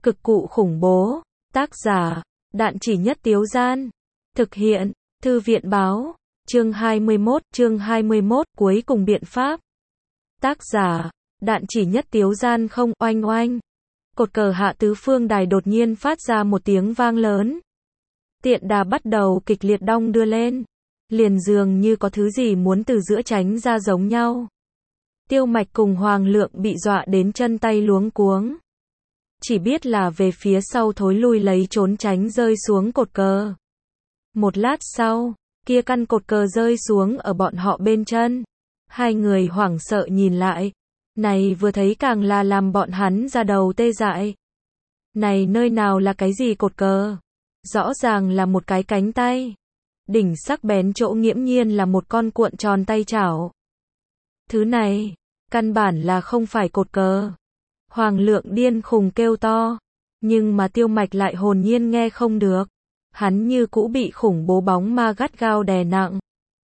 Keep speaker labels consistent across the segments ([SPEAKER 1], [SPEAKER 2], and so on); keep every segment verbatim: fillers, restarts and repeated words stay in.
[SPEAKER 1] Cực cụ khủng bố. Tác giả, Đạn Chỉ Nhất Tiếu Gian. Thực hiện, Thư viện Báo. Chương hai mươi mốt, chương hai mươi mốt, cuối cùng biện pháp. Tác giả, Đạn Chỉ Nhất Tiếu Gian. Không, oanh oanh. Cột cờ hạ tứ phương đài đột nhiên phát ra một tiếng vang lớn. Tiện đà bắt đầu kịch liệt đong đưa lên. Liền dường như có thứ gì muốn từ giữa tránh ra giống nhau. Tiêu Mạch cùng Hoàng Lượng bị dọa đến chân tay luống cuống. Chỉ biết là về phía sau thối lui lấy trốn tránh rơi xuống cột cờ. Một lát sau, kia căn cột cờ rơi xuống ở bọn họ bên chân. Hai người hoảng sợ nhìn lại. Này vừa thấy càng là làm bọn hắn ra đầu tê dại. Này nơi nào là cái gì cột cờ? Rõ ràng là một cái cánh tay. Đỉnh sắc bén chỗ nghiễm nhiên là một con cuộn tròn tay chảo. Thứ này, căn bản là không phải cột cờ. Hoàng Lượng điên khùng kêu to. Nhưng mà Tiêu Mạch lại hồn nhiên nghe không được. Hắn như cũ bị khủng bố bóng ma gắt gao đè nặng.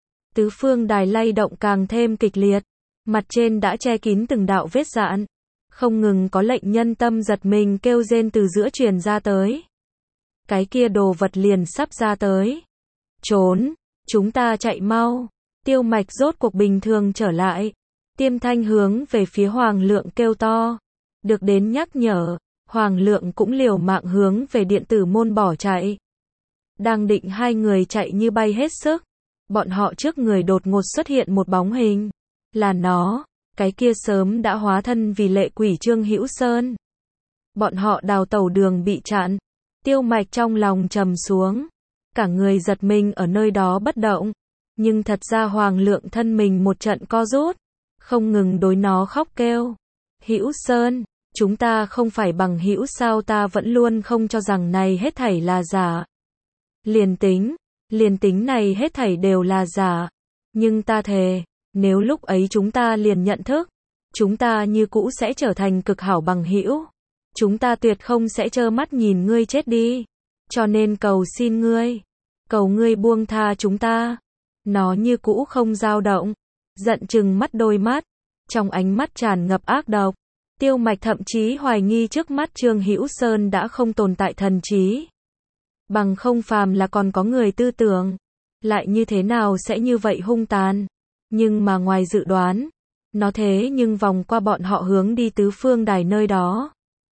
[SPEAKER 1] Tứ phương đài lay động càng thêm kịch liệt. Mặt trên đã che kín từng đạo vết rạn. Không ngừng có lệnh nhân tâm giật mình kêu rên từ giữa truyền ra tới. Cái kia đồ vật liền sắp ra tới. Trốn, chúng ta chạy mau. Tiêu Mạch rốt cuộc bình thường trở lại. Tiêm Thanh hướng về phía Hoàng Lượng kêu to. Được đến nhắc nhở, Hoàng Lượng cũng liều mạng hướng về điện tử môn bỏ chạy. Đang định hai người chạy như bay hết sức. Bọn họ trước người đột ngột xuất hiện một bóng hình. Là nó, cái kia sớm đã hóa thân vì lệ quỷ Trương Hữu Sơn. Bọn họ đào tẩu đường bị chặn. Tiêu Mạch trong lòng trầm xuống. Cả người giật mình ở nơi đó bất động. Nhưng thật ra Hoàng Lượng thân mình một trận co rút. Không ngừng đối nó khóc kêu. Hữu Sơn, chúng ta không phải bằng hữu sao, ta vẫn luôn không cho rằng này hết thảy là giả. Liền tính, liền tính này hết thảy đều là giả. Nhưng ta thề, nếu lúc ấy chúng ta liền nhận thức, chúng ta như cũ sẽ trở thành cực hảo bằng hữu. Chúng ta tuyệt không sẽ trơ mắt nhìn ngươi chết đi. Cho nên cầu xin ngươi, cầu ngươi buông tha chúng ta. Nó như cũ không dao động, giận chừng mắt đôi mắt, trong ánh mắt tràn ngập ác độc. Tiêu Mạch thậm chí hoài nghi trước mắt Trương Hữu Sơn đã không tồn tại thần trí. Bằng không phàm là còn có người tư tưởng, lại như thế nào sẽ như vậy hung tàn. Nhưng mà ngoài dự đoán, nó thế nhưng vòng qua bọn họ hướng đi tứ phương đài nơi đó.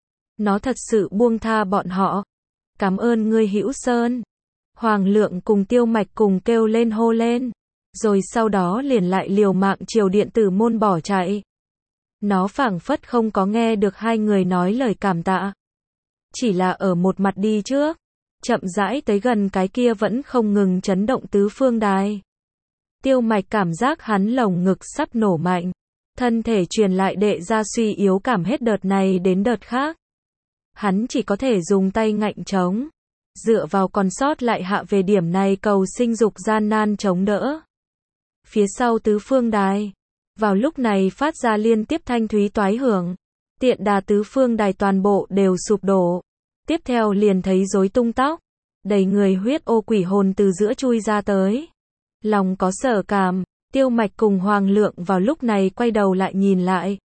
[SPEAKER 1] Nó thật sự buông tha bọn họ. Cảm ơn ngươi Hữu Sơn. Hoàng Lượng cùng Tiêu Mạch cùng kêu lên hô lên. Rồi sau đó liền lại liều mạng chiều điện tử môn bỏ chạy. Nó phảng phất không có nghe được hai người nói lời cảm tạ. Chỉ là ở một mặt đi trước. Chậm rãi tới gần cái kia vẫn không ngừng chấn động tứ phương đài. Tiêu Mạch cảm giác hắn lồng ngực sắp nổ mạnh. Thân thể truyền lại đệ ra suy yếu cảm hết đợt này đến đợt khác. Hắn chỉ có thể dùng tay ngạnh chống. Dựa vào còn sót lại hạ về điểm này cầu sinh dục gian nan chống đỡ. Phía sau tứ phương đài. Vào lúc này phát ra liên tiếp thanh thúy toái hưởng. Tiện đà tứ phương đài toàn bộ đều sụp đổ. Tiếp theo liền thấy rối tung tóc. Đầy người huyết ô quỷ hồn từ giữa chui ra tới. Lòng có sở cảm. Tiêu Mạch cùng Hoàng Lượng vào lúc này quay đầu lại nhìn lại.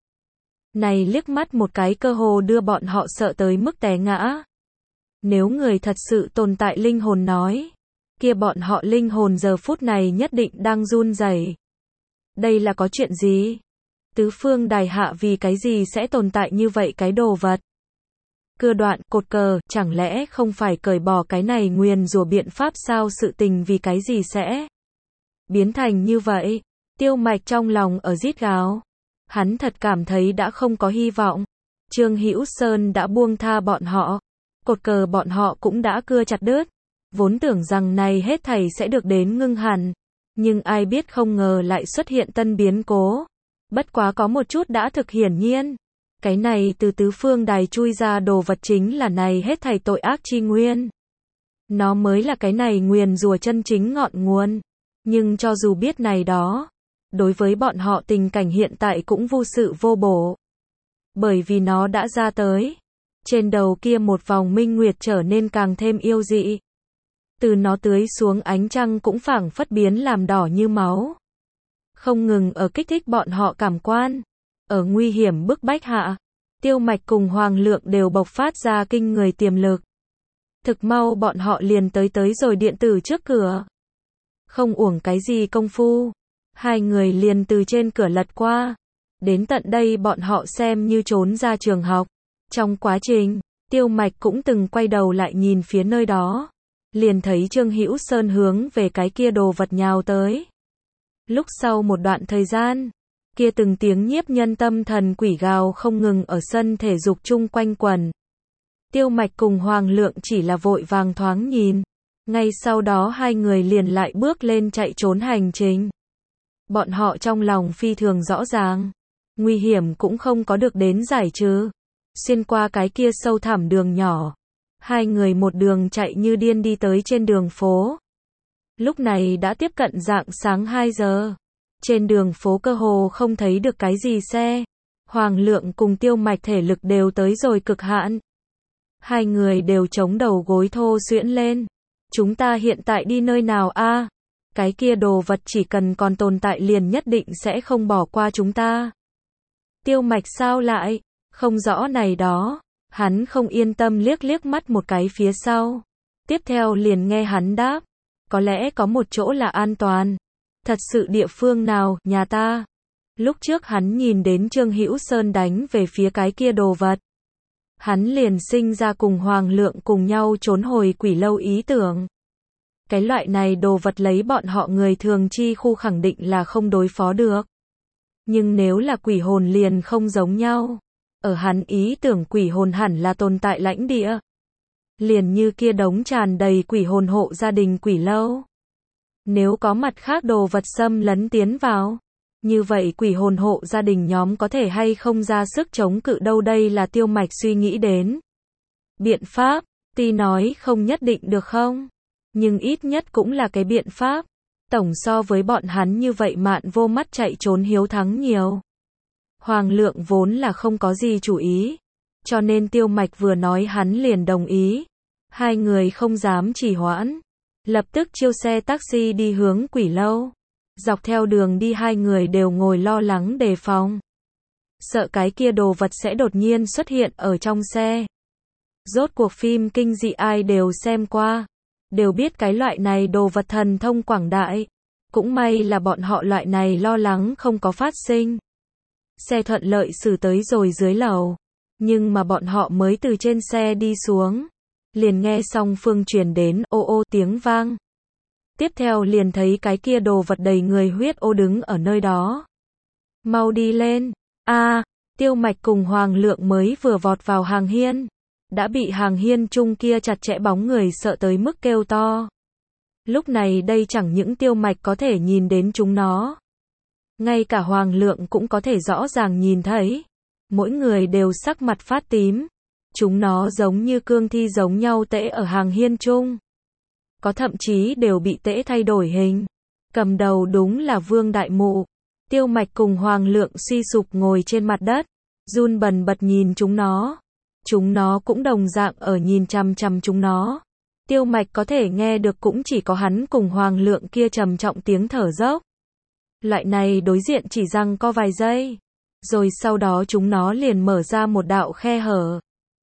[SPEAKER 1] Này liếc mắt một cái cơ hồ đưa bọn họ sợ tới mức té ngã. Nếu người thật sự tồn tại linh hồn nói, kia bọn họ linh hồn giờ phút này nhất định đang run rẩy. Đây là có chuyện gì? Tứ phương đài hạ vì cái gì sẽ tồn tại như vậy cái đồ vật? Cưa đoạn cột cờ, chẳng lẽ không phải cởi bỏ cái này nguyền rủa biện pháp sao, sự tình vì cái gì sẽ biến thành như vậy? Tiêu Mạch trong lòng ở rít gào. Hắn thật cảm thấy đã không có hy vọng. Trương Hữu Sơn đã buông tha bọn họ. Cột cờ bọn họ cũng đã cưa chặt đứt. Vốn tưởng rằng này hết thảy sẽ được đến ngưng hẳn. Nhưng ai biết không ngờ lại xuất hiện tân biến cố. Bất quá có một chút đã thực hiển nhiên. Cái này từ tứ phương đài chui ra đồ vật chính là này hết thảy tội ác chi nguyên. Nó mới là cái này nguyền rủa chân chính ngọn nguồn. Nhưng cho dù biết này đó, đối với bọn họ tình cảnh hiện tại cũng vô sự vô bổ. Bởi vì nó đã ra tới. Trên đầu kia một vòng minh nguyệt trở nên càng thêm yêu dị. Từ nó tưới xuống ánh trăng cũng phảng phất biến làm đỏ như máu. Không ngừng ở kích thích bọn họ cảm quan. Ở nguy hiểm bức bách hạ, Tiêu Mạch cùng Hoàng Lượng đều bộc phát ra kinh người tiềm lực. Thực mau bọn họ liền tới tới rồi điện tử trước cửa. Không uổng cái gì công phu. Hai người liền từ trên cửa lật qua. Đến tận đây bọn họ xem như trốn ra trường học. Trong quá trình, Tiêu Mạch cũng từng quay đầu lại nhìn phía nơi đó. Liền thấy Trương Hữu Sơn hướng về cái kia đồ vật nhào tới. Lúc sau một đoạn thời gian, kia từng tiếng nhiếp nhân tâm thần quỷ gào không ngừng ở sân thể dục chung quanh quần. Tiêu Mạch cùng Hoàng Lượng chỉ là vội vàng thoáng nhìn. Ngay sau đó hai người liền lại bước lên chạy trốn hành trình. Bọn họ trong lòng phi thường rõ ràng. Nguy hiểm cũng không có được đến giải trừ. Xuyên qua cái kia sâu thẳm đường nhỏ. Hai người một đường chạy như điên đi tới trên đường phố. Lúc này đã tiếp cận rạng sáng hai giờ. Trên đường phố cơ hồ không thấy được cái gì xe. Hoàng Lượng cùng Tiêu Mạch thể lực đều tới rồi cực hạn. Hai người đều chống đầu gối thô xuyễn lên. Chúng ta hiện tại đi nơi nào a? Cái kia đồ vật chỉ cần còn tồn tại liền nhất định sẽ không bỏ qua chúng ta. Tiêu Mạch sao lại? Không rõ này đó. Hắn không yên tâm liếc liếc mắt một cái phía sau. Tiếp theo liền nghe hắn đáp. Có lẽ có một chỗ là an toàn. Thật sự địa phương nào, nhà ta. Lúc trước hắn nhìn đến Trương Hữu Sơn đánh về phía cái kia đồ vật. Hắn liền sinh ra cùng Hoàng Lượng cùng nhau trốn hồi quỷ lâu ý tưởng. Cái loại này đồ vật lấy bọn họ người thường chi khu khẳng định là không đối phó được. Nhưng nếu là quỷ hồn liền không giống nhau. Ở hắn ý tưởng quỷ hồn hẳn là tồn tại lãnh địa. Liền như kia đống tràn đầy quỷ hồn hộ gia đình quỷ lâu. Nếu có mặt khác đồ vật xâm lấn tiến vào, như vậy quỷ hồn hộ gia đình nhóm có thể hay không ra sức chống cự đâu, đây là Tiêu Mạch suy nghĩ đến. Biện pháp, tuy nói không nhất định được không, nhưng ít nhất cũng là cái biện pháp. Tổng so với bọn hắn như vậy mạn vô mắt chạy trốn hiếu thắng nhiều. Hoàng Lượng vốn là không có gì chủ ý, cho nên Tiêu Mạch vừa nói hắn liền đồng ý. Hai người không dám trì hoãn, lập tức chiêu xe taxi đi hướng quỷ lâu. Dọc theo đường đi hai người đều ngồi lo lắng đề phòng. Sợ cái kia đồ vật sẽ đột nhiên xuất hiện ở trong xe. Rốt cuộc phim kinh dị ai đều xem qua, đều biết cái loại này đồ vật thần thông quảng đại. Cũng may là bọn họ loại này lo lắng không có phát sinh. Xe thuận lợi xử tới rồi dưới lầu. Nhưng mà bọn họ mới từ trên xe đi xuống. Liền nghe song phương truyền đến ô ô tiếng vang. Tiếp theo liền thấy cái kia đồ vật đầy người huyết ô đứng ở nơi đó. Mau đi lên. A, Tiêu Mạch cùng Hoàng Lượng mới vừa vọt vào hàng hiên. Đã bị hàng hiên chung kia chặt chẽ bóng người sợ tới mức kêu to. Lúc này đây chẳng những Tiêu Mạch có thể nhìn đến chúng nó. Ngay cả Hoàng Lượng cũng có thể rõ ràng nhìn thấy. Mỗi người đều sắc mặt phát tím. Chúng nó giống như cương thi giống nhau tễ ở hàng hiên chung. Có thậm chí đều bị tễ thay đổi hình. Cầm đầu đúng là Vương Đại Mụ. Tiêu Mạch cùng Hoàng Lượng suy sụp ngồi trên mặt đất. Run bần bật nhìn chúng nó. Chúng nó cũng đồng dạng ở nhìn chằm chằm chúng nó. Tiêu Mạch có thể nghe được cũng chỉ có hắn cùng Hoàng Lượng kia trầm trọng tiếng thở dốc. Loại này đối diện chỉ răng co vài giây. Rồi sau đó chúng nó liền mở ra một đạo khe hở.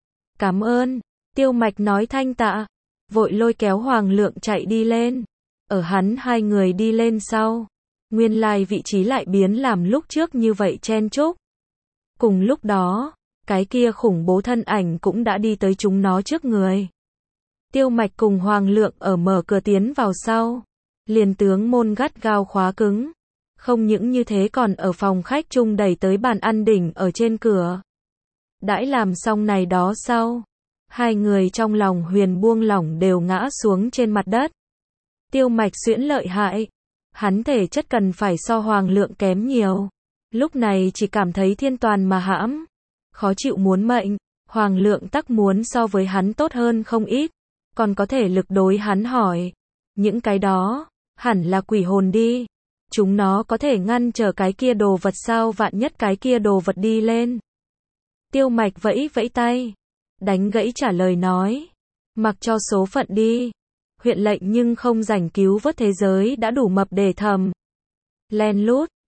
[SPEAKER 1] Cảm ơn. Tiêu Mạch nói thanh tạ. Vội lôi kéo Hoàng Lượng chạy đi lên. Ở hắn hai người đi lên sau. Nguyên lai vị trí lại biến làm lúc trước như vậy chen chúc. Cùng lúc đó, cái kia khủng bố thân ảnh cũng đã đi tới chúng nó trước người. Tiêu Mạch cùng Hoàng Lượng ở mở cửa tiến vào sau. Liền tướng môn gắt gao khóa cứng. Không những như thế còn ở phòng khách chung đẩy tới bàn ăn đỉnh ở trên cửa. Đãi làm xong này đó sau. Hai người trong lòng huyền buông lỏng đều ngã xuống trên mặt đất. Tiêu Mạch xuyễn lợi hại. Hắn thể chất cần phải so Hoàng Lượng kém nhiều. Lúc này chỉ cảm thấy thiên toàn mà hãm. Khó chịu muốn mệnh. Hoàng Lượng tắc muốn so với hắn tốt hơn không ít. Còn có thể lực đối hắn hỏi. Những cái đó, hẳn là quỷ hồn đi. Chúng nó có thể ngăn trở cái kia đồ vật sao, vạn nhất cái kia đồ vật đi lên. Tiêu Mạch vẫy vẫy tay. Đánh gãy trả lời nói. Mặc cho số phận đi. Huyện lệnh nhưng không rảnh cứu vớt thế giới đã đủ mập để thầm. Len lút.